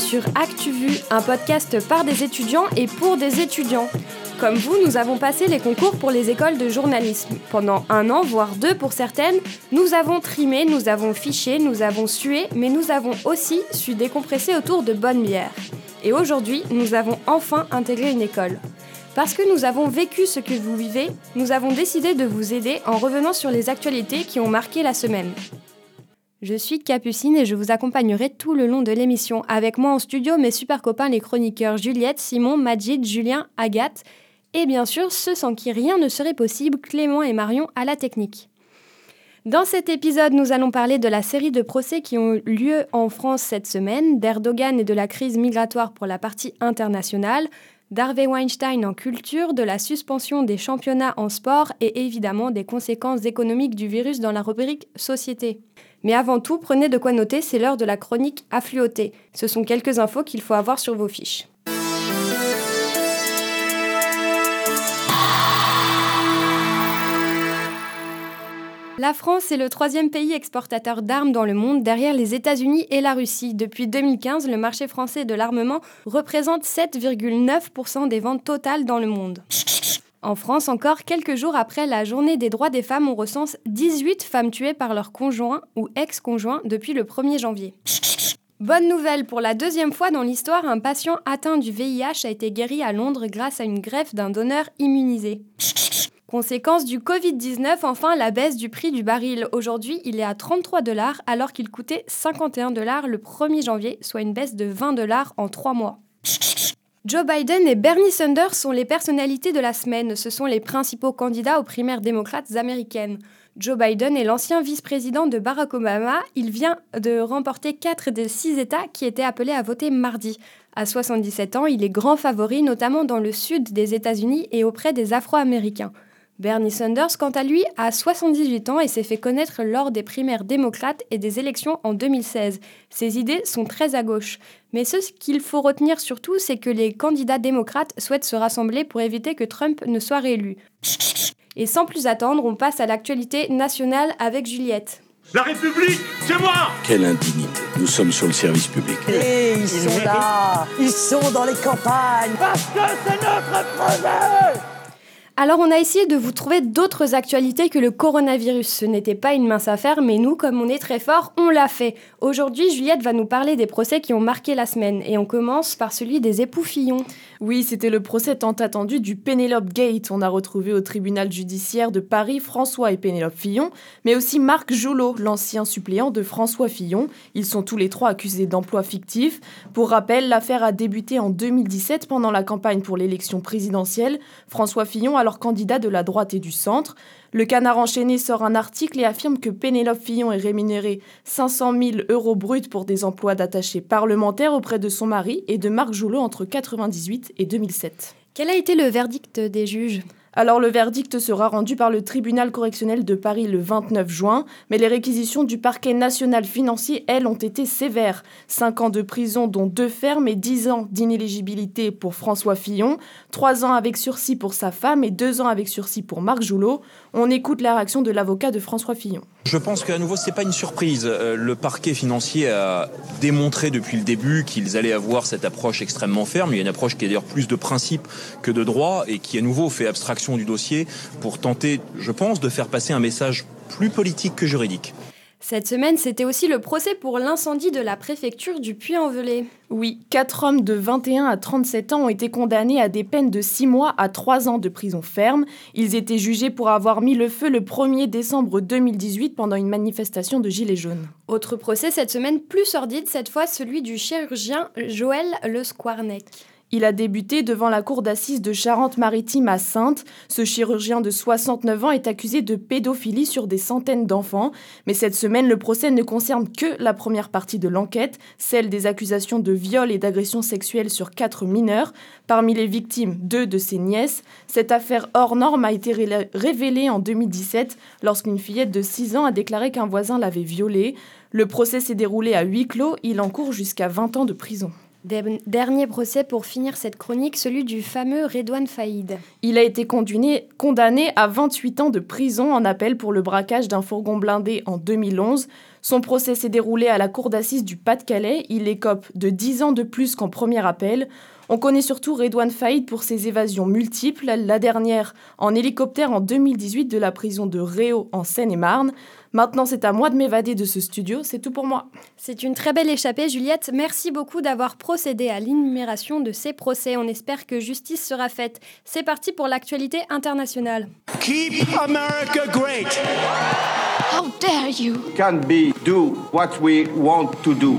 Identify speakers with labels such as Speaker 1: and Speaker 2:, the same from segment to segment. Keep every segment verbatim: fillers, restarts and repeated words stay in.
Speaker 1: sur ActuVu, un podcast par des étudiants et pour des étudiants. Comme vous, nous avons passé les concours pour les écoles de journalisme. Pendant un an, voire deux pour certaines, nous avons trimé, nous avons fiché, nous avons sué, mais nous avons aussi su décompresser autour de bonnes bières. Et aujourd'hui, nous avons enfin intégré une école. Parce que nous avons vécu ce que vous vivez, nous avons décidé de vous aider en revenant sur les actualités qui ont marqué la semaine. Je suis Capucine et je vous accompagnerai tout le long de l'émission. Avec moi en studio, mes super copains les chroniqueurs Juliette, Simon, Majid, Julien, Agathe et bien sûr ceux sans qui rien ne serait possible, Clément et Marion à la technique. Dans cet épisode, nous allons parler de la série de procès qui ont eu lieu en France cette semaine, d'Erdogan et de la crise migratoire pour la partie internationale, d'Harvey Weinstein en culture, de la suspension des championnats en sport et évidemment des conséquences économiques du virus dans la rubrique Société. Mais avant tout, prenez de quoi noter, c'est l'heure de la chronique affluotée. Ce sont quelques infos qu'il faut avoir sur vos fiches. La France est le troisième pays exportateur d'armes dans le monde, derrière les États-Unis et la Russie. Depuis deux mille quinze, le marché français de l'armement représente sept virgule neuf pour cent des ventes totales dans le monde. En France, encore quelques jours après la journée des droits des femmes, on recense dix-huit femmes tuées par leur conjoint ou ex-conjoint depuis le premier janvier. Bonne nouvelle, pour la deuxième fois dans l'histoire, un patient atteint du V I H a été guéri à Londres grâce à une greffe d'un donneur immunisé. Conséquence du covid dix-neuf, enfin la baisse du prix du baril. Aujourd'hui, il est à trente-trois dollars alors qu'il coûtait cinquante et un dollars le premier janvier, soit une baisse de vingt dollars en trois mois. Joe Biden et Bernie Sanders sont les personnalités de la semaine. Ce sont les principaux candidats aux primaires démocrates américaines. Joe Biden est l'ancien vice-président de Barack Obama. Il vient de remporter quatre des six États qui étaient appelés à voter mardi. À soixante-dix-sept ans, il est grand favori, notamment dans le sud des États-Unis et auprès des Afro-Américains. Bernie Sanders, quant à lui, a soixante-dix-huit ans et s'est fait connaître lors des primaires démocrates et des élections en deux mille seize. Ses idées sont très à gauche. Mais ce qu'il faut retenir surtout, c'est que les candidats démocrates souhaitent se rassembler pour éviter que Trump ne soit réélu. Et sans plus attendre, on passe à l'actualité nationale avec Juliette.
Speaker 2: La République, c'est moi!
Speaker 3: Quelle indignité. Nous sommes sur le service public.
Speaker 4: Et ils sont là, ils sont dans les campagnes.
Speaker 2: Parce que c'est notre projet!
Speaker 1: Alors on a essayé de vous trouver d'autres actualités que le coronavirus. Ce n'était pas une mince affaire, mais nous, comme on est très fort, on l'a fait. Aujourd'hui, Juliette va nous parler des procès qui ont marqué la semaine. Et on commence par celui des époux Fillon.
Speaker 5: Oui, c'était le procès tant attendu du Penelope Gate. On a retrouvé au tribunal judiciaire de Paris François et Penelope Fillon, mais aussi Marc Joulot, l'ancien suppléant de François Fillon. Ils sont tous les trois accusés d'emploi fictif. Pour rappel, l'affaire a débuté en deux mille dix-sept pendant la campagne pour l'élection présidentielle. François Fillon, alors candidat de la droite et du centre. Le Canard enchaîné sort un article et affirme que Penelope Fillon est rémunérée cinq cent mille euros bruts pour des emplois d'attaché parlementaire auprès de son mari et de Marc Joulot entre quatre-vingt-dix-huit et deux mille sept.
Speaker 1: Quel a été le verdict des juges ?
Speaker 5: Alors le verdict sera rendu par le tribunal correctionnel de Paris le vingt-neuf juin, mais les réquisitions du parquet national financier, elles, ont été sévères. Cinq ans de prison, dont deux fermes, et dix ans d'inéligibilité pour François Fillon, trois ans avec sursis pour sa femme et deux ans avec sursis pour Marc Joulot. On écoute la réaction de l'avocat de François Fillon.
Speaker 6: Je pense qu'à nouveau, c'est pas une surprise. Le parquet financier a démontré depuis le début qu'ils allaient avoir cette approche extrêmement ferme. Il y a une approche qui est d'ailleurs plus de principe que de droit et qui à nouveau fait abstraction du dossier pour tenter, je pense, de faire passer un message plus politique que juridique.
Speaker 1: Cette semaine, c'était aussi le procès pour l'incendie de la préfecture du Puy-en-Velay.
Speaker 5: Oui, quatre hommes de vingt et un à trente-sept ans ont été condamnés à des peines de six mois à trois ans de prison ferme. Ils étaient jugés pour avoir mis le feu le premier décembre deux mille dix-huit pendant une manifestation de Gilets jaunes.
Speaker 1: Autre procès cette semaine plus sordide, cette fois celui du chirurgien Joël Le Squarnec.
Speaker 5: Il a débuté devant la cour d'assises de Charente-Maritime à Saintes. Ce chirurgien de soixante-neuf ans est accusé de pédophilie sur des centaines d'enfants. Mais cette semaine, le procès ne concerne que la première partie de l'enquête, celle des accusations de viol et d'agression sexuelle sur quatre mineurs. Parmi les victimes, deux de ses nièces. Cette affaire hors norme a été ré- révélée en deux mille dix-sept lorsqu'une fillette de six ans a déclaré qu'un voisin l'avait violée. Le procès s'est déroulé à huis clos. Il encourt jusqu'à vingt ans de prison.
Speaker 1: Dernier procès pour finir cette chronique, celui du fameux Redouane Faïd.
Speaker 5: Il a été condamné, condamné à vingt-huit ans de prison en appel pour le braquage d'un fourgon blindé en deux mille onze. Son procès s'est déroulé à la cour d'assises du Pas-de-Calais. Il écope de dix ans de plus qu'en premier appel. On connaît surtout Redouane Faïd pour ses évasions multiples, la dernière en hélicoptère en deux mille dix-huit de la prison de Réau en Seine-et-Marne. Maintenant, c'est à moi de m'évader de ce studio. C'est tout pour moi.
Speaker 1: C'est une très belle échappée, Juliette. Merci beaucoup d'avoir procédé à l'énumération de ces procès. On espère que justice sera faite. C'est parti pour l'actualité internationale.
Speaker 2: Keep America great.
Speaker 7: How dare you?
Speaker 8: Can be do what we want to do.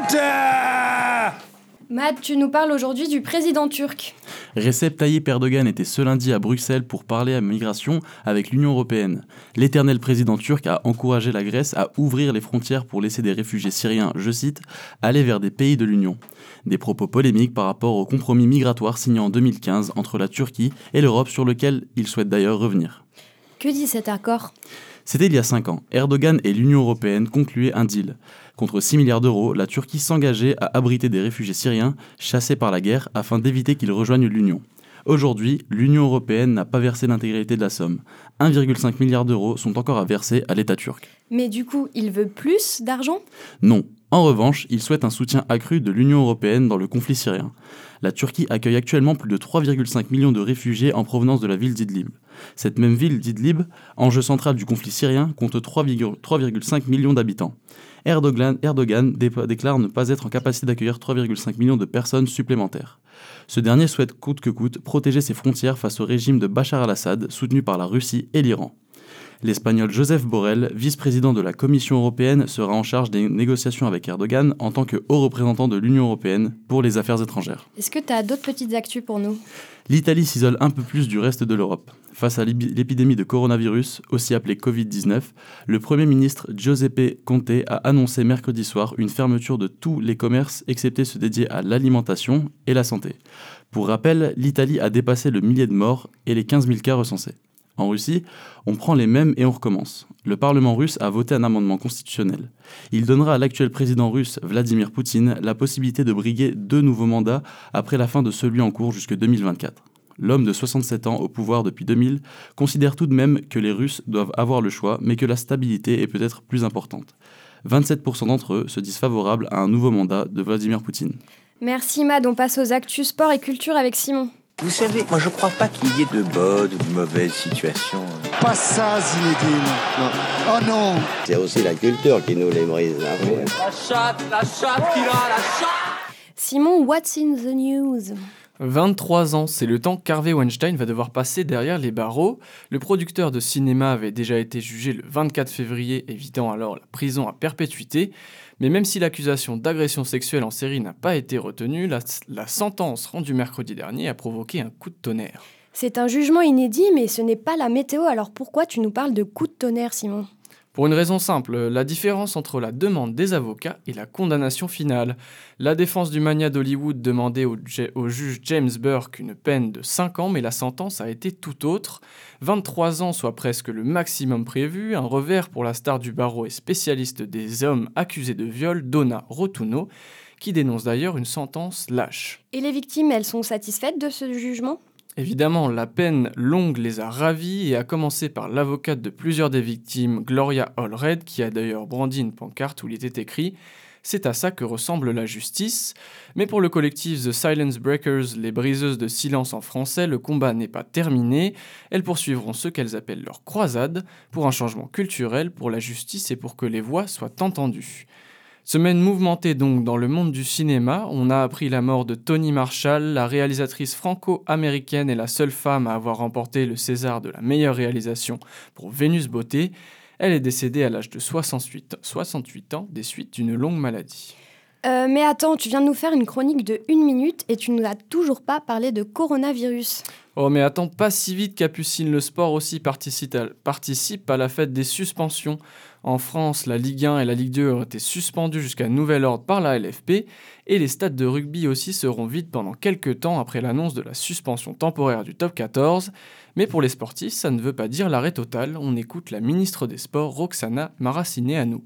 Speaker 2: Order!
Speaker 1: Matt, tu nous parles aujourd'hui du président turc.
Speaker 9: Recep Tayyip Erdogan était ce lundi à Bruxelles pour parler à migration avec l'Union européenne. L'éternel président turc a encouragé la Grèce à ouvrir les frontières pour laisser des réfugiés syriens, je cite, aller vers des pays de l'Union. Des propos polémiques par rapport au compromis migratoire signé en deux mille quinze entre la Turquie et l'Europe sur lequel il souhaite d'ailleurs revenir.
Speaker 1: Que dit cet accord ?
Speaker 9: C'était il y a cinq ans. Erdogan et l'Union européenne concluaient un deal. Contre six milliards d'euros, la Turquie s'engageait à abriter des réfugiés syriens chassés par la guerre afin d'éviter qu'ils rejoignent l'Union. Aujourd'hui, l'Union européenne n'a pas versé l'intégralité de la somme. un virgule cinq milliard d'euros sont encore à verser à l'État turc.
Speaker 1: Mais du coup, il veut plus d'argent ?
Speaker 9: Non. En revanche, il souhaite un soutien accru de l'Union européenne dans le conflit syrien. La Turquie accueille actuellement plus de trois virgule cinq millions de réfugiés en provenance de la ville d'Idlib. Cette même ville d'Idlib, enjeu central du conflit syrien, compte trois virgule cinq millions d'habitants. Erdogan, Erdogan dé- déclare ne pas être en capacité d'accueillir trois virgule cinq millions de personnes supplémentaires. Ce dernier souhaite coûte que coûte protéger ses frontières face au régime de Bachar al-Assad, soutenu par la Russie et l'Iran. L'Espagnol Josep Borrell, vice-président de la Commission européenne, sera en charge des négociations avec Erdogan en tant que haut représentant de l'Union européenne pour les affaires étrangères.
Speaker 1: Est-ce que tu as d'autres petites actus pour nous ?
Speaker 9: L'Italie s'isole un peu plus du reste de l'Europe. Face à l'épidémie de coronavirus, aussi appelée covid dix-neuf, le Premier ministre Giuseppe Conte a annoncé mercredi soir une fermeture de tous les commerces excepté ceux dédiés à l'alimentation et la santé. Pour rappel, l'Italie a dépassé le millier de morts et les quinze mille cas recensés. En Russie, on prend les mêmes et on recommence. Le Parlement russe a voté un amendement constitutionnel. Il donnera à l'actuel président russe, Vladimir Poutine, la possibilité de briguer deux nouveaux mandats après la fin de celui en cours jusque deux mille vingt-quatre. L'homme de soixante-sept ans au pouvoir depuis deux mille considère tout de même que les Russes doivent avoir le choix, mais que la stabilité est peut-être plus importante. vingt-sept pour cent d'entre eux se disent favorables à un nouveau mandat de Vladimir Poutine.
Speaker 1: Merci Mad, on passe aux actus sport et culture avec Simon.
Speaker 10: Vous savez, moi je crois pas qu'il y ait de bonnes ou de mauvaises situations.
Speaker 11: Pas ça, Zinedine. Non. Oh non.
Speaker 12: C'est aussi la culture qui nous les brise. Hein.
Speaker 13: La chatte, la chatte qu'il a, la chatte.
Speaker 1: Simon, what's in the news ?
Speaker 14: vingt-trois ans, c'est le temps qu'Harvey Weinstein va devoir passer derrière les barreaux. Le producteur de cinéma avait déjà été jugé le vingt-quatre février, évitant alors la prison à perpétuité. Mais même si l'accusation d'agression sexuelle en série n'a pas été retenue, la, la sentence rendue mercredi dernier a provoqué un coup de tonnerre.
Speaker 1: C'est un jugement inédit, mais ce n'est pas la météo, alors pourquoi tu nous parles de coup de tonnerre, Simon ?
Speaker 14: Pour une raison simple, la différence entre la demande des avocats et la condamnation finale. La défense du magnat d'Hollywood demandait au, au juge James Burke une peine de cinq ans, mais la sentence a été tout autre. vingt-trois ans, soit presque le maximum prévu, un revers pour la star du barreau et spécialiste des hommes accusés de viol, Donna Rotunno, qui dénonce d'ailleurs une sentence lâche.
Speaker 1: Et les victimes, elles sont satisfaites de ce jugement ?
Speaker 14: Évidemment, la peine longue les a ravis et a commencé par l'avocate de plusieurs des victimes, Gloria Allred, qui a d'ailleurs brandi une pancarte où il était écrit « C'est à ça que ressemble la justice ». Mais pour le collectif The Silence Breakers, les briseuses de silence en français, le combat n'est pas terminé. Elles poursuivront ce qu'elles appellent leur croisade pour un changement culturel, pour la justice et pour que les voix soient entendues. Semaine mouvementée donc dans le monde du cinéma, on a appris la mort de Toni Marshall, la réalisatrice franco-américaine et la seule femme à avoir remporté le César de la meilleure réalisation pour Vénus Beauté. Elle est décédée à l'âge de soixante-huit ans des suites d'une longue maladie.
Speaker 1: Euh, mais attends, tu viens de nous faire une chronique de une minute et tu nous as toujours pas parlé de coronavirus.
Speaker 14: Oh mais attends, pas si vite, Capucine, le sport aussi participe à, participe à la fête des suspensions. En France, la Ligue un et la Ligue deux ont été suspendues jusqu'à nouvel ordre par la L F P et les stades de rugby aussi seront vides pendant quelques temps après l'annonce de la suspension temporaire du top quatorze. Mais pour les sportifs, ça ne veut pas dire l'arrêt total. On écoute la ministre des Sports, Roxana Maracineanu.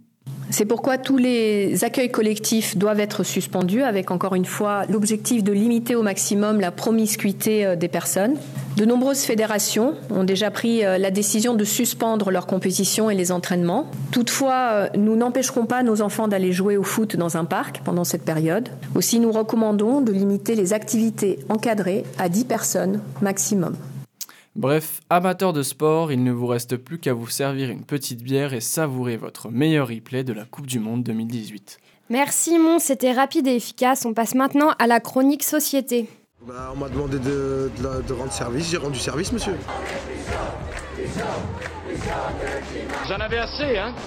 Speaker 15: C'est pourquoi tous les accueils collectifs doivent être suspendus, avec encore une fois l'objectif de limiter au maximum la promiscuité des personnes. De nombreuses fédérations ont déjà pris la décision de suspendre leur compétition et les entraînements. Toutefois, nous n'empêcherons pas nos enfants d'aller jouer au foot dans un parc pendant cette période. Aussi, nous recommandons de limiter les activités encadrées à dix personnes maximum.
Speaker 14: Bref, amateurs de sport, il ne vous reste plus qu'à vous servir une petite bière et savourer votre meilleur replay de la Coupe du Monde deux mille dix-huit.
Speaker 1: Merci Mon, c'était rapide et efficace. On passe maintenant à la chronique société.
Speaker 16: Bah, on m'a demandé de, de, de rendre service, j'ai rendu service, monsieur.
Speaker 13: Vous en avez assez, hein?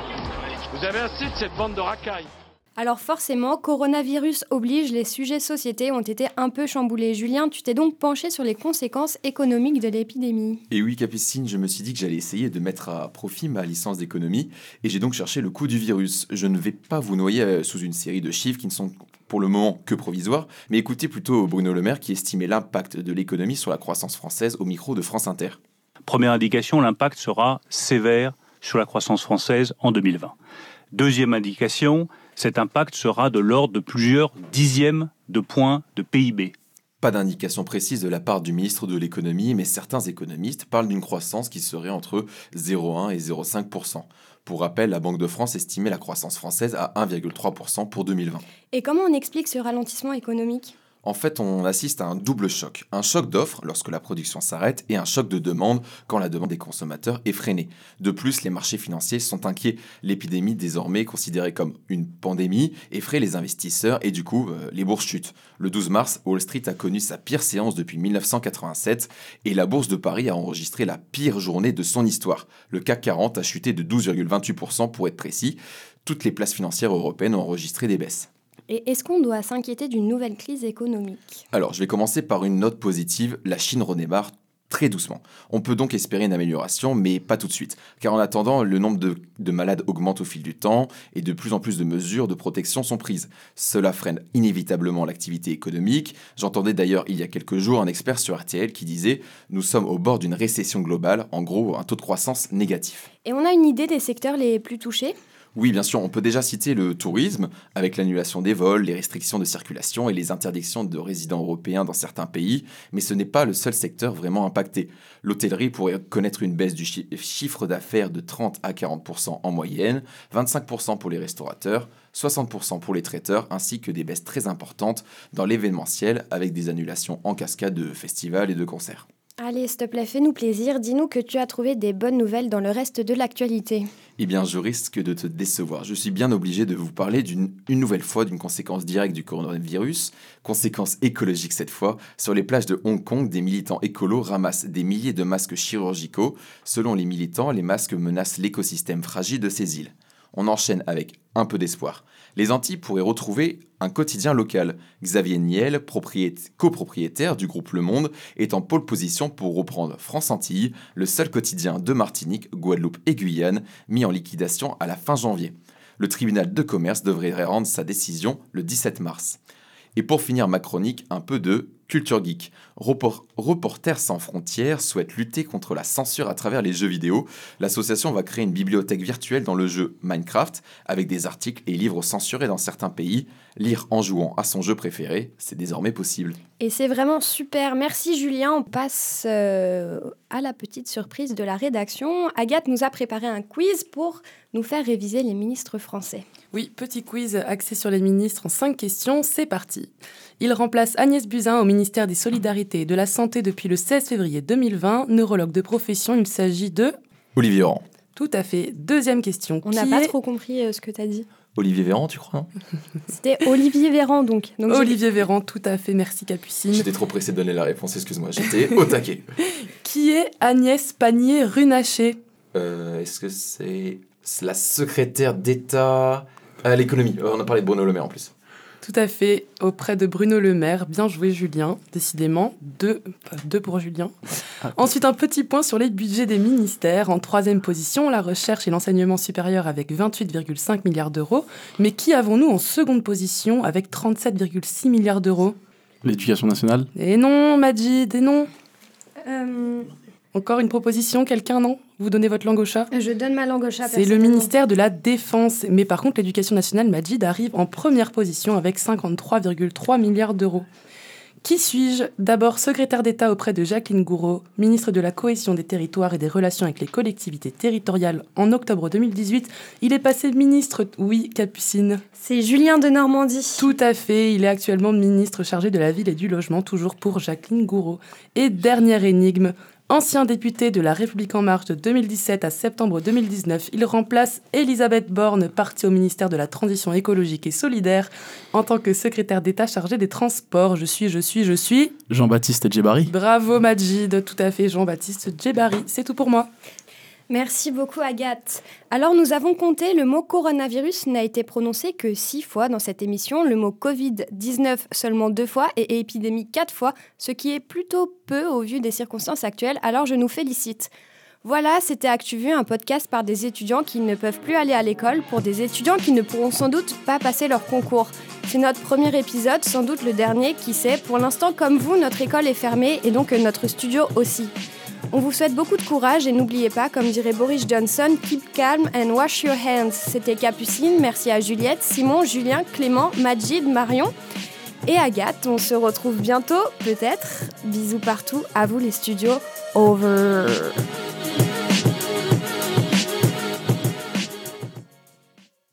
Speaker 13: Vous avez assez de cette bande de racailles.
Speaker 1: Alors forcément, coronavirus oblige, les sujets société ont été un peu chamboulés. Julien, tu t'es donc penché sur les conséquences économiques de l'épidémie.
Speaker 17: Et oui, Capucine, je me suis dit que j'allais essayer de mettre à profit ma licence d'économie et j'ai donc cherché le coût du virus. Je ne vais pas vous noyer sous une série de chiffres qui ne sont pour le moment que provisoires, mais écoutez plutôt Bruno Le Maire qui estimait l'impact de l'économie sur la croissance française au micro de France Inter.
Speaker 18: Première indication, l'impact sera sévère sur la croissance française en deux mille vingt. Deuxième indication, cet impact sera de l'ordre de plusieurs dixièmes de points de P I B.
Speaker 17: Pas d'indication précise de la part du ministre de l'économie, mais certains économistes parlent d'une croissance qui serait entre zéro virgule un et zéro virgule cinq pour cent. Pour rappel, la Banque de France estimait la croissance française à un virgule trois pour cent pour deux mille vingt.
Speaker 1: Et comment on explique ce ralentissement économique ?
Speaker 17: En fait, on assiste à un double choc. Un choc d'offres lorsque la production s'arrête et un choc de demande quand la demande des consommateurs est freinée. De plus, les marchés financiers sont inquiets. L'épidémie, désormais considérée comme une pandémie, effraie les investisseurs et du coup, euh, les bourses chutent. Le douze mars, Wall Street a connu sa pire séance depuis mille neuf cent quatre-vingt-sept et la bourse de Paris a enregistré la pire journée de son histoire. Le C A C quarante a chuté de douze virgule vingt-huit pour cent pour être précis. Toutes les places financières européennes ont enregistré des baisses.
Speaker 1: Et est-ce qu'on doit s'inquiéter d'une nouvelle crise économique ?
Speaker 17: Alors, je vais commencer par une note positive. La Chine redémarre très doucement. On peut donc espérer une amélioration, mais pas tout de suite. Car en attendant, le nombre de, de malades augmente au fil du temps et de plus en plus de mesures de protection sont prises. Cela freine inévitablement l'activité économique. J'entendais d'ailleurs il y a quelques jours un expert sur R T L qui disait « Nous sommes au bord d'une récession globale, en gros un taux de croissance négatif ».
Speaker 1: Et on a une idée des secteurs les plus touchés ?
Speaker 17: Oui, bien sûr, on peut déjà citer le tourisme, avec l'annulation des vols, les restrictions de circulation et les interdictions de résidents européens dans certains pays, mais ce n'est pas le seul secteur vraiment impacté. L'hôtellerie pourrait connaître une baisse du chi- chiffre d'affaires de trente à quarante pour cent en moyenne, vingt-cinq pour cent pour les restaurateurs, soixante pour cent pour les traiteurs, ainsi que des baisses très importantes dans l'événementiel, avec des annulations en cascade de festivals et de concerts.
Speaker 1: Allez, s'il te plaît, fais-nous plaisir. Dis-nous que tu as trouvé des bonnes nouvelles dans le reste de l'actualité.
Speaker 17: Eh bien, je risque de te décevoir. Je suis bien obligé de vous parler d'une une nouvelle fois d'une conséquence directe du coronavirus, conséquence écologique cette fois. Sur les plages de Hong Kong, des militants écolos ramassent des milliers de masques chirurgicaux. Selon les militants, les masques menacent l'écosystème fragile de ces îles. On enchaîne avec un peu d'espoir. Les Antilles pourraient retrouver un quotidien local. Xavier Niel, propriété, copropriétaire du groupe Le Monde, est en pole position pour reprendre France Antilles, le seul quotidien de Martinique, Guadeloupe et Guyane, mis en liquidation à la fin janvier. Le tribunal de commerce devrait rendre sa décision le dix-sept mars. Et pour finir ma chronique, un peu de culture geek. Repor- Reporters sans frontières souhaite lutter contre la censure à travers les jeux vidéo. L'association va créer une bibliothèque virtuelle dans le jeu Minecraft, avec des articles et livres censurés dans certains pays. Lire en jouant à son jeu préféré, c'est désormais possible.
Speaker 1: Et c'est vraiment super. Merci Julien. On passe euh, à la petite surprise de la rédaction. Agathe nous a préparé un quiz pour nous faire réviser les ministres français.
Speaker 5: Oui, petit quiz axé sur les ministres en cinq questions. C'est parti. Il remplace Agnès Buzyn au ministère des Solidarités et de la Santé depuis le seize février deux mille vingt. Neurologue de profession, il s'agit de...
Speaker 17: Olivier Véran.
Speaker 5: Tout à fait. Deuxième question.
Speaker 1: On n'a pas est... trop compris euh, ce que tu as dit.
Speaker 17: Olivier Véran, tu crois, non ?
Speaker 1: C'était Olivier Véran, donc. donc
Speaker 5: Olivier j'ai... Véran, tout à fait. Merci, Capucine.
Speaker 17: J'étais trop pressé de donner la réponse, excuse-moi. J'étais au taquet.
Speaker 5: Qui est Agnès Pannier-Runacher ?
Speaker 17: euh, Est-ce que c'est la secrétaire d'État à l'économie ? On a parlé de Bruno Le Maire, en plus.
Speaker 5: Tout à fait, auprès de Bruno Le Maire. Bien joué, Julien. Décidément, deux, deux pour Julien. Ah. Ensuite, un petit point sur les budgets des ministères. En troisième position, la recherche et l'enseignement supérieur avec vingt-huit virgule cinq milliards d'euros. Mais qui avons-nous en seconde position avec trente-sept virgule six milliards d'euros ?
Speaker 9: L'éducation nationale ?
Speaker 5: Et non, Majid, et non.
Speaker 1: Euh...
Speaker 5: Encore une proposition, quelqu'un, non ? Vous donnez votre langue au chat ?
Speaker 1: Je donne ma langue au chat.
Speaker 5: C'est le ministère de la Défense. Mais par contre, l'éducation nationale, Majid, arrive en première position avec cinquante-trois virgule trois milliards d'euros. Qui suis-je ? D'abord secrétaire d'État auprès de Jacqueline Gouraud, ministre de la Cohésion des Territoires et des Relations avec les collectivités territoriales en octobre deux mille dix-huit. Il est passé ministre, oui, Capucine.
Speaker 1: C'est Julien de Normandie.
Speaker 5: Tout à fait, il est actuellement ministre chargé de la ville et du logement, toujours pour Jacqueline Gouraud. Et dernière énigme, ancien député de La République En Marche de deux mille dix-sept à septembre deux mille dix-neuf, il remplace Elisabeth Borne, partie au ministère de la Transition écologique et solidaire, en tant que secrétaire d'État chargé des transports. Je suis, je suis, je suis...
Speaker 9: Jean-Baptiste Djebari.
Speaker 5: Bravo Majid, tout à fait, Jean-Baptiste Djebari. C'est tout pour moi.
Speaker 1: Merci beaucoup Agathe. Alors nous avons compté, le mot coronavirus n'a été prononcé que six fois dans cette émission, le mot covid dix-neuf seulement deux fois et épidémie quatre fois, ce qui est plutôt peu au vu des circonstances actuelles, alors je nous félicite. Voilà, c'était ActuVu, un podcast par des étudiants qui ne peuvent plus aller à l'école, pour des étudiants qui ne pourront sans doute pas passer leur concours. C'est notre premier épisode, sans doute le dernier, qui sait. Pour l'instant, comme vous, notre école est fermée et donc notre studio aussi. On vous souhaite beaucoup de courage et n'oubliez pas, comme dirait Boris Johnson, keep calm and wash your hands. C'était Capucine, merci à Juliette, Simon, Julien, Clément, Majid, Marion et Agathe. On se retrouve bientôt, peut-être. Bisous partout, à vous les studios. Over.